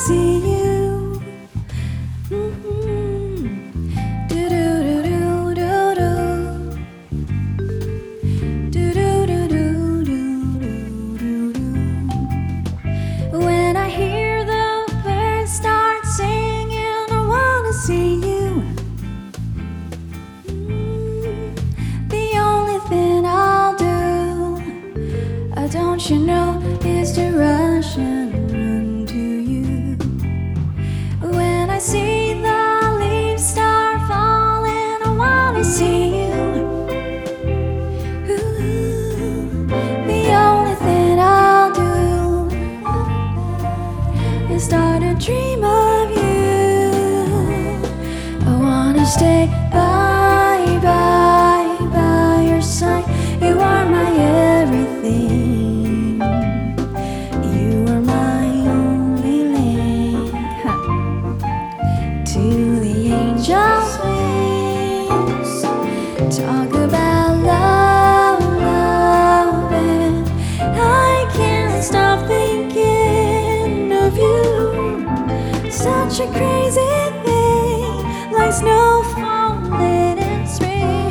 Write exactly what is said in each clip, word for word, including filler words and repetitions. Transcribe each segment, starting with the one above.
see you. Mm-hmm. Do-do-do-do-do-do. Do-do-do-do-do-do-do. When I hear the birds start singing, I wanna see you. Mm, the only thing I'll do, uh, don't you know, is to rush and run to you. When I see the leaves start falling, I wanna see you. Ooh, the only thing I'll do is start a dream of you. I wanna stay by, by, by your side. You are my everything. You are my only link to the angel's wings. Talk about love, love, and I can't stop thinking of you. Such a crazy thing, like snow falling in spring.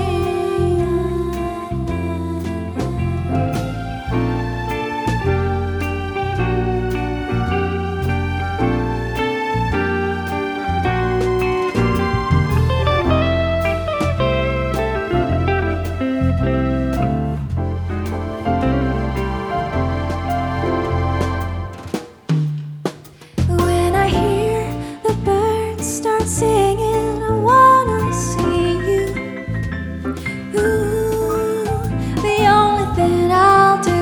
When I hear the birds start singing, I wanna see you. Ooh, the only thing I'll do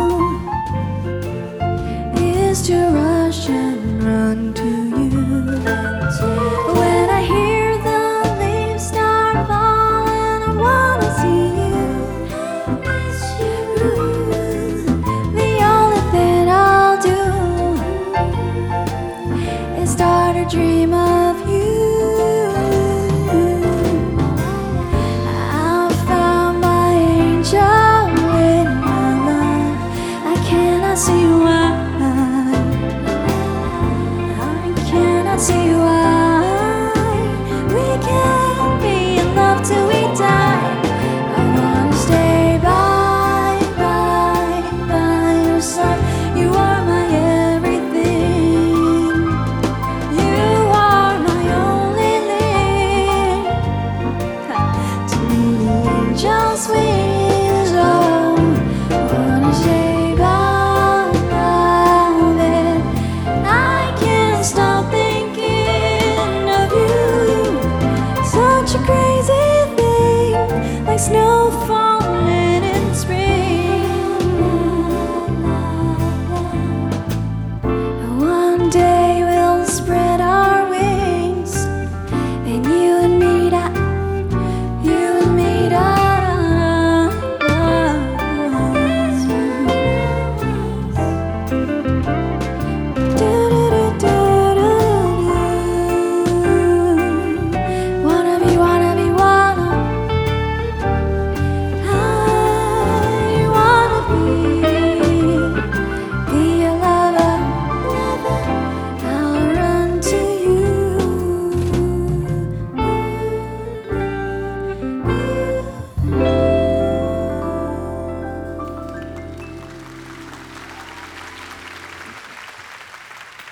is to rush and run to you. When I hear the leaves start falling, I wanna see you. Ooh, the only thing I'll do is start a dream of you. I found my angel in my life. I cannot see why. I cannot see why we can't be in love till we die. I wanna stay by, by, by your side. You are my everything. You are my only link to the angel's wings. Oh, I wanna stay by, love it. I can't stop thinking of you. Such a crazy thing, like snow falling.